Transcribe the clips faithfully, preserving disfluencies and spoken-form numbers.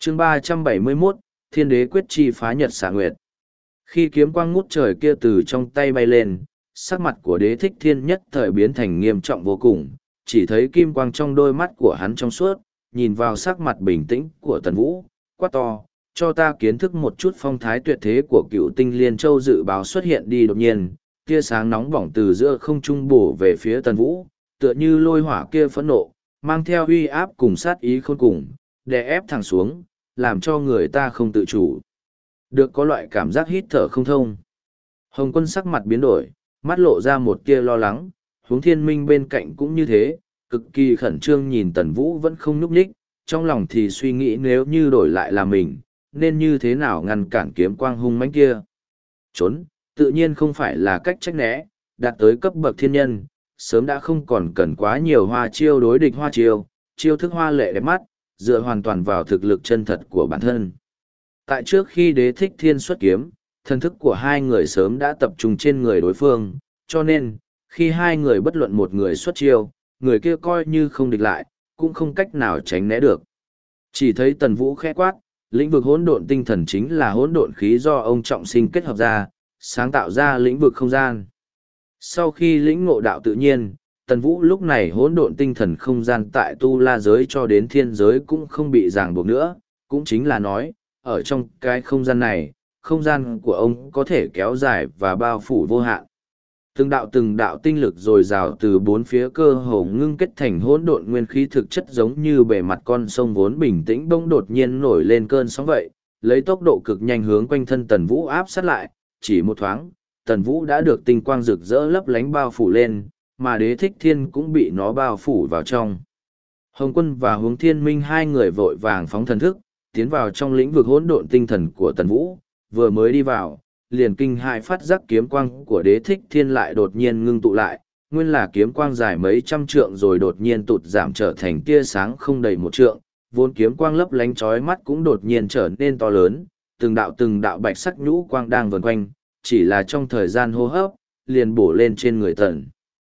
chương ba trăm bảy mươi mốt, Thiên đế quyết chi phá nhật xạ nguyệt. Khi kiếm quang ngút trời kia từ trong tay bay lên, sắc mặt của đế thích thiên nhất thời biến thành nghiêm trọng vô cùng, chỉ thấy kim quang trong đôi mắt của hắn trong suốt, nhìn vào sắc mặt bình tĩnh của Tần Vũ, quát to, cho ta kiến thức một chút phong thái tuyệt thế của cựu tinh liên châu dự báo xuất hiện đi. Đột nhiên, tia sáng nóng bỏng từ giữa không trung bổ về phía Tần Vũ, tựa như lôi hỏa kia phẫn nộ, mang theo uy áp cùng sát ý khôn cùng, đè ép thẳng xuống, làm cho người ta không tự chủ được có loại cảm giác hít thở không thông. Hồng Quân sắc mặt biến đổi, mắt lộ ra một tia lo lắng, Huống Thiên Minh bên cạnh cũng như thế, cực kỳ khẩn trương nhìn Tần Vũ vẫn không nhúc nhích, trong lòng thì suy nghĩ nếu như đổi lại là mình, nên như thế nào ngăn cản kiếm quang hung mãnh kia. Trốn, tự nhiên không phải là cách tránh né, đạt tới cấp bậc thiên nhân, sớm đã không còn cần quá nhiều hoa chiêu đối địch hoa chiêu, chiêu thức hoa lệ đẹp mắt, dựa hoàn toàn vào thực lực chân thật của bản thân. Tại trước khi đế thích thiên xuất kiếm, thần thức của hai người sớm đã tập trung trên người đối phương, cho nên, khi hai người bất luận một người xuất chiêu, người kia coi như không địch lại, cũng không cách nào tránh né được. Chỉ thấy Tần Vũ khẽ quát, lĩnh vực hỗn độn tinh thần chính là hỗn độn khí do ông trọng sinh kết hợp ra, sáng tạo ra lĩnh vực không gian. Sau khi lĩnh ngộ đạo tự nhiên, Tần Vũ lúc này hỗn độn tinh thần không gian tại tu la giới cho đến thiên giới cũng không bị ràng buộc nữa, cũng chính là nói, ở trong cái không gian này, không gian của ông có thể kéo dài và bao phủ vô hạn. Từng đạo từng đạo tinh lực dồi dào từ bốn phía cơ hồ ngưng kết thành hỗn độn nguyên khí thực chất giống như bề mặt con sông vốn bình tĩnh bỗng đột nhiên nổi lên cơn sóng vậy, lấy tốc độ cực nhanh hướng quanh thân Tần Vũ áp sát lại, chỉ một thoáng, Tần Vũ đã được tinh quang rực rỡ lấp lánh bao phủ lên, mà đế thích thiên cũng bị nó bao phủ vào trong. Hồng Quân và Huống Thiên Minh hai người vội vàng phóng thần thức, tiến vào trong lĩnh vực hỗn độn tinh thần của Tần Vũ, vừa mới đi vào, liền kinh hại phát giác kiếm quang của đế thích thiên lại đột nhiên ngưng tụ lại, nguyên là kiếm quang dài mấy trăm trượng rồi đột nhiên tụt giảm trở thành tia sáng không đầy một trượng, vốn kiếm quang lấp lánh chói mắt cũng đột nhiên trở nên to lớn, từng đạo từng đạo bạch sắc nhũ quang đang vần quanh, chỉ là trong thời gian hô hấp, liền bổ lên trên người Tần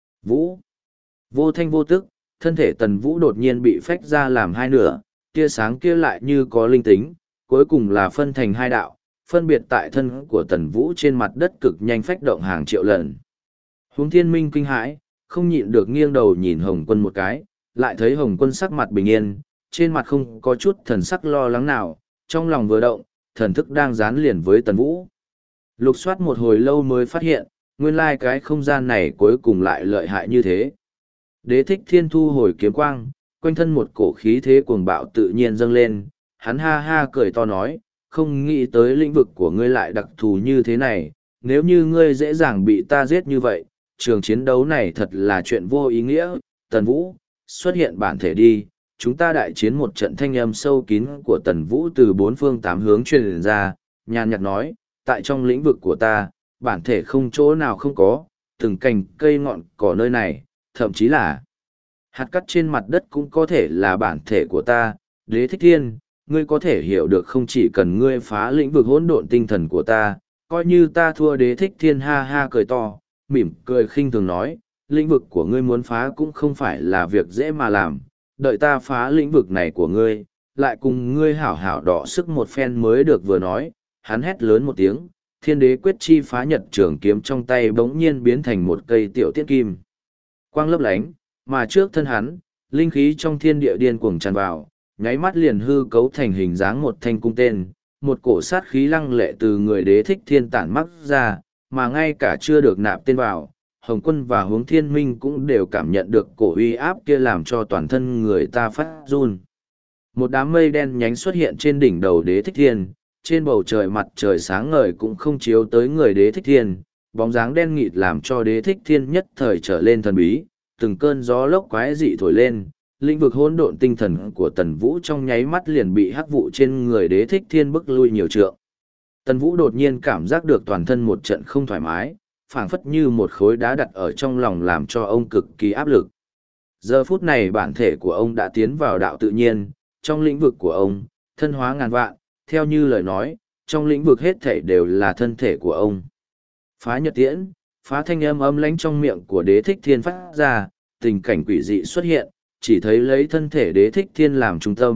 Vũ. Vô thanh vô tức, thân thể Tần Vũ đột nhiên bị phách ra làm hai nửa, tia sáng kia lại như có linh tính, cuối cùng là phân thành hai đạo, phân biệt tại thân của Tần Vũ trên mặt đất cực nhanh phách động hàng triệu lần. Huống Thiên Minh kinh hãi, không nhịn được nghiêng đầu nhìn Hồng Quân một cái, lại thấy Hồng Quân sắc mặt bình yên, trên mặt không có chút thần sắc lo lắng nào, trong lòng vừa động, thần thức đang dán liền với Tần Vũ. Lục soát một hồi lâu mới phát hiện, nguyên lai cái không gian này cuối cùng lại lợi hại như thế. Đế thích thiên thu hồi kiếm quang, quanh thân một cổ khí thế cuồng bạo tự nhiên dâng lên, hắn ha ha cười to nói, không nghĩ tới lĩnh vực của ngươi lại đặc thù như thế này, nếu như ngươi dễ dàng bị ta giết như vậy, trường chiến đấu này thật là chuyện vô ý nghĩa. Tần Vũ, xuất hiện bản thể đi, chúng ta đại chiến. Một trận thanh âm sâu kín của Tần Vũ từ bốn phương tám hướng truyền ra, nhàn nhạt nói, tại trong lĩnh vực của ta, bản thể không chỗ nào không có, từng cành cây ngọn cỏ nơi này, thậm chí là hạt cát trên mặt đất cũng có thể là bản thể của ta. Đế thích thiên, ngươi có thể hiểu được không, chỉ cần ngươi phá lĩnh vực hỗn độn tinh thần của ta, coi như ta thua. Đế thích thiên ha ha cười to, mỉm cười khinh thường nói, lĩnh vực của ngươi muốn phá cũng không phải là việc dễ mà làm, đợi ta phá lĩnh vực này của ngươi, lại cùng ngươi hảo hảo đọ sức một phen mới được. Vừa nói, hắn hét lớn một tiếng, thiên đế quyết chi phá nhật trường kiếm trong tay bỗng nhiên biến thành một cây tiểu tiết kim quang lấp lánh, mà trước thân hắn, linh khí trong thiên địa điên cuồng tràn vào, nháy mắt liền hư cấu thành hình dáng một thanh cung tên, một cổ sát khí lăng lệ từ người đế thích thiên tản mắc ra, mà ngay cả chưa được nạp tên vào, Hồng Quân và Huống Thiên Minh cũng đều cảm nhận được cổ uy áp kia làm cho toàn thân người ta phát run. Một đám mây đen nhánh xuất hiện trên đỉnh đầu đế thích thiên, trên bầu trời mặt trời sáng ngời cũng không chiếu tới người đế thích thiên, bóng dáng đen nghịt làm cho đế thích thiên nhất thời trở lên thần bí, từng cơn gió lốc quái dị thổi lên, lĩnh vực hỗn độn tinh thần của Tần Vũ trong nháy mắt liền bị hắc vụ trên người đế thích thiên bức lui nhiều trượng. Tần Vũ đột nhiên cảm giác được toàn thân một trận không thoải mái, phảng phất như một khối đá đặt ở trong lòng làm cho ông cực kỳ áp lực. Giờ phút này bản thể của ông đã tiến vào đạo tự nhiên, trong lĩnh vực của ông, thân hóa ngàn vạn, theo như lời nói, trong lĩnh vực hết thể đều là thân thể của ông. Phá nhật tiễn, phá thanh âm âm lãnh trong miệng của đế thích thiên phát ra, tình cảnh quỷ dị xuất hiện, chỉ thấy lấy thân thể đế thích thiên làm trung tâm,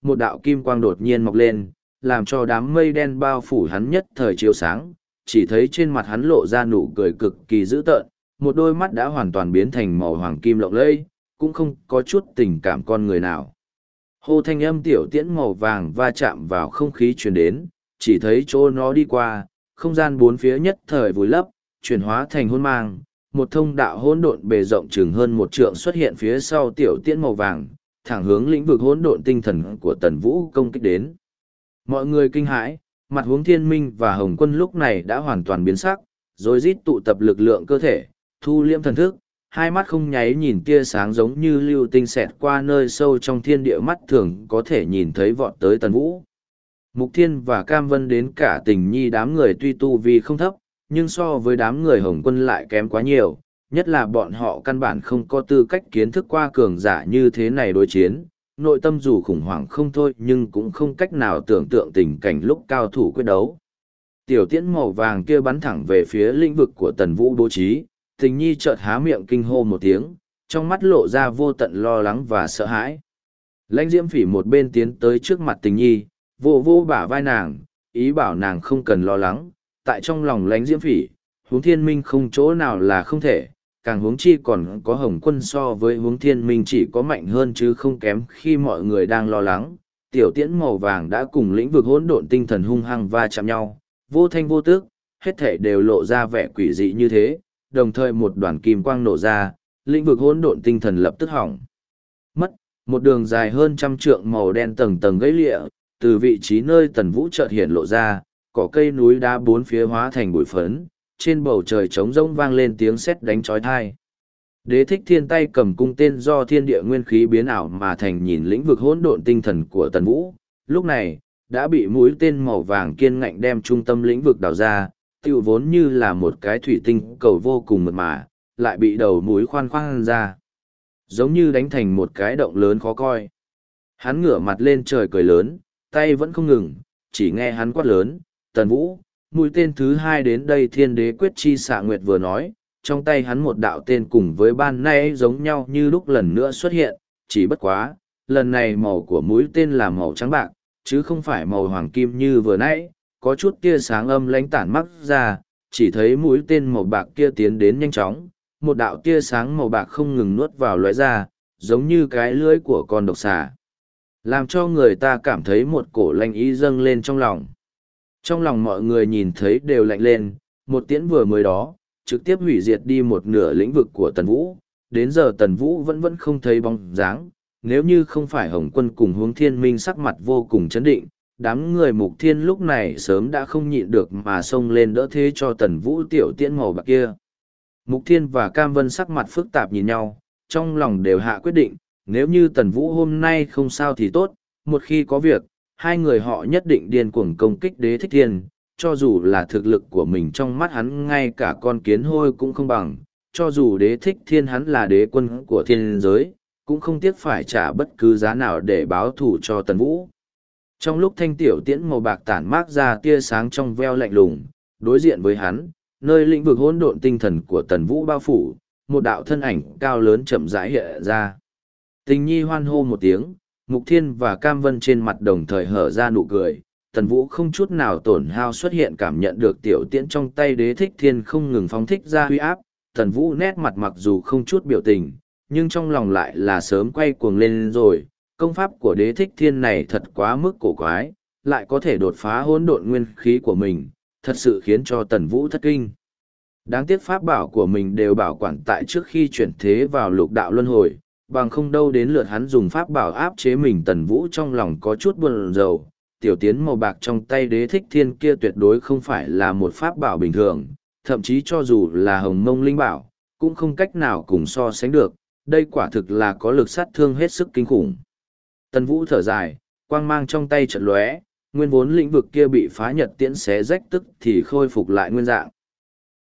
một đạo kim quang đột nhiên mọc lên, làm cho đám mây đen bao phủ hắn nhất thời chiếu sáng, chỉ thấy trên mặt hắn lộ ra nụ cười cực kỳ dữ tợn, một đôi mắt đã hoàn toàn biến thành màu hoàng kim lộng lẫy, cũng không có chút tình cảm con người nào. Hô thanh âm tiểu tiễn màu vàng va chạm vào không khí truyền đến, chỉ thấy chỗ nó đi qua, không gian bốn phía nhất thời vùi lấp, chuyển hóa thành hôn mang, một thông đạo hỗn độn bề rộng chừng hơn một trượng xuất hiện phía sau tiểu tiễn màu vàng, thẳng hướng lĩnh vực hỗn độn tinh thần của Tần Vũ công kích đến. Mọi người kinh hãi, mặt Hướng Thiên Minh và Hồng Quân lúc này đã hoàn toàn biến sắc, rồi rít tụ tập lực lượng cơ thể, thu liễm thần thức, hai mắt không nháy nhìn tia sáng giống như lưu tinh xẹt qua nơi sâu trong thiên địa mắt thường có thể nhìn thấy vọt tới Tần Vũ. Mục Thiên và Cam Vân đến cả Tình Nhi đám người tuy tu vi không thấp, nhưng so với đám người Hồng Quân lại kém quá nhiều, nhất là bọn họ căn bản không có tư cách kiến thức qua cường giả như thế này đối chiến, nội tâm dù khủng hoảng không thôi nhưng cũng không cách nào tưởng tượng tình cảnh lúc cao thủ quyết đấu. Tiểu tiễn màu vàng kia bắn thẳng về phía lĩnh vực của Tần Vũ bố trí, Tình Nhi chợt há miệng kinh hô một tiếng, trong mắt lộ ra vô tận lo lắng và sợ hãi. Lãnh Diễm Phỉ một bên tiến tới trước mặt Tình Nhi, vô vô bả vai nàng, ý bảo nàng không cần lo lắng, tại trong lòng Lãnh Diễm Phỉ, Hướng Thiên Minh không chỗ nào là không thể, càng huống chi còn có Hồng Quân so với Hướng Thiên Minh chỉ có mạnh hơn chứ không kém. Khi mọi người đang lo lắng, tiểu tiễn màu vàng đã cùng lĩnh vực hỗn độn tinh thần hung hăng va chạm nhau, vô thanh vô tức, hết thể đều lộ ra vẻ quỷ dị như thế, đồng thời một đoàn kim quang nổ ra, lĩnh vực hỗn độn tinh thần lập tức hỏng mất, một đường dài hơn trăm trượng màu đen tầng tầng gãy lịa, từ vị trí nơi Tần Vũ chợt hiện lộ ra, cỏ cây núi đá bốn phía hóa thành bụi phấn, trên bầu trời trống rỗng vang lên tiếng sét đánh chói tai. Đế Thích Thiên tay cầm cung tên do thiên địa nguyên khí biến ảo mà thành nhìn lĩnh vực hỗn độn tinh thần của Tần Vũ, lúc này đã bị mũi tên màu vàng kiên ngạnh đem trung tâm lĩnh vực đào ra, tiêu vốn như là một cái thủy tinh cầu vô cùng mượt mà, lại bị đầu mũi khoan khoan ra, giống như đánh thành một cái động lớn khó coi. Hắn ngửa mặt lên trời cười lớn, tay vẫn không ngừng, chỉ nghe hắn quát lớn, Tần Vũ, mũi tên thứ hai đến đây. Thiên Đế Quyết Chi Xạ Nguyệt vừa nói, trong tay hắn một đạo tên cùng với ban nay giống nhau như lúc lần nữa xuất hiện, chỉ bất quá, lần này màu của mũi tên là màu trắng bạc, chứ không phải màu hoàng kim như vừa nãy, có chút tia sáng âm lánh tản mắt ra, chỉ thấy mũi tên màu bạc kia tiến đến nhanh chóng, một đạo tia sáng màu bạc không ngừng nuốt vào lóe ra, giống như cái lưỡi của con độc xà, làm cho người ta cảm thấy một cổ lạnh ý dâng lên trong lòng. Trong lòng mọi người nhìn thấy đều lạnh lên, một tiễn vừa mới đó, trực tiếp hủy diệt đi một nửa lĩnh vực của Tần Vũ, đến giờ Tần Vũ vẫn vẫn không thấy bóng dáng, nếu như không phải Hồng Quân cùng Hướng Thiên Minh sắc mặt vô cùng chấn định, đám người Mục Thiên lúc này sớm đã không nhịn được mà xông lên đỡ thế cho Tần Vũ tiểu tiễn màu bạc kia. Mục Thiên và Cam Vân sắc mặt phức tạp nhìn nhau, trong lòng đều hạ quyết định, nếu như Tần Vũ hôm nay không sao thì tốt, một khi có việc, hai người họ nhất định điên cuồng công kích Đế Thích Thiên, cho dù là thực lực của mình trong mắt hắn ngay cả con kiến hôi cũng không bằng, cho dù Đế Thích Thiên hắn là đế quân của thiên giới, cũng không tiếc phải trả bất cứ giá nào để báo thù cho Tần Vũ. Trong lúc thanh tiểu tiễn màu bạc tản mát ra tia sáng trong veo lạnh lùng, đối diện với hắn, nơi lĩnh vực hỗn độn tinh thần của Tần Vũ bao phủ, một đạo thân ảnh cao lớn chậm rãi hiện ra. Tình Nhi hoan hô một tiếng, Mục Thiên và Cam Vân trên mặt đồng thời hở ra nụ cười, Tần Vũ không chút nào tổn hao xuất hiện cảm nhận được tiểu tiễn trong tay Đế Thích Thiên không ngừng phóng thích ra huy áp, Tần Vũ nét mặt mặc dù không chút biểu tình, nhưng trong lòng lại là sớm quay cuồng lên rồi, công pháp của Đế Thích Thiên này thật quá mức cổ quái, lại có thể đột phá hỗn độn nguyên khí của mình, thật sự khiến cho Tần Vũ thất kinh. Đáng tiếc pháp bảo của mình đều bảo quản tại trước khi chuyển thế vào lục đạo luân hồi, bằng không đâu đến lượt hắn dùng pháp bảo áp chế mình. Tần Vũ trong lòng có chút buồn rầu, tiểu tiến màu bạc trong tay Đế Thích Thiên kia tuyệt đối không phải là một pháp bảo bình thường, thậm chí cho dù là hồng mông linh bảo, cũng không cách nào cùng so sánh được, đây quả thực là có lực sát thương hết sức kinh khủng. Tần Vũ thở dài, quang mang trong tay chợt lóe, nguyên vốn lĩnh vực kia bị phá nhật tiễn xé rách tức thì khôi phục lại nguyên dạng.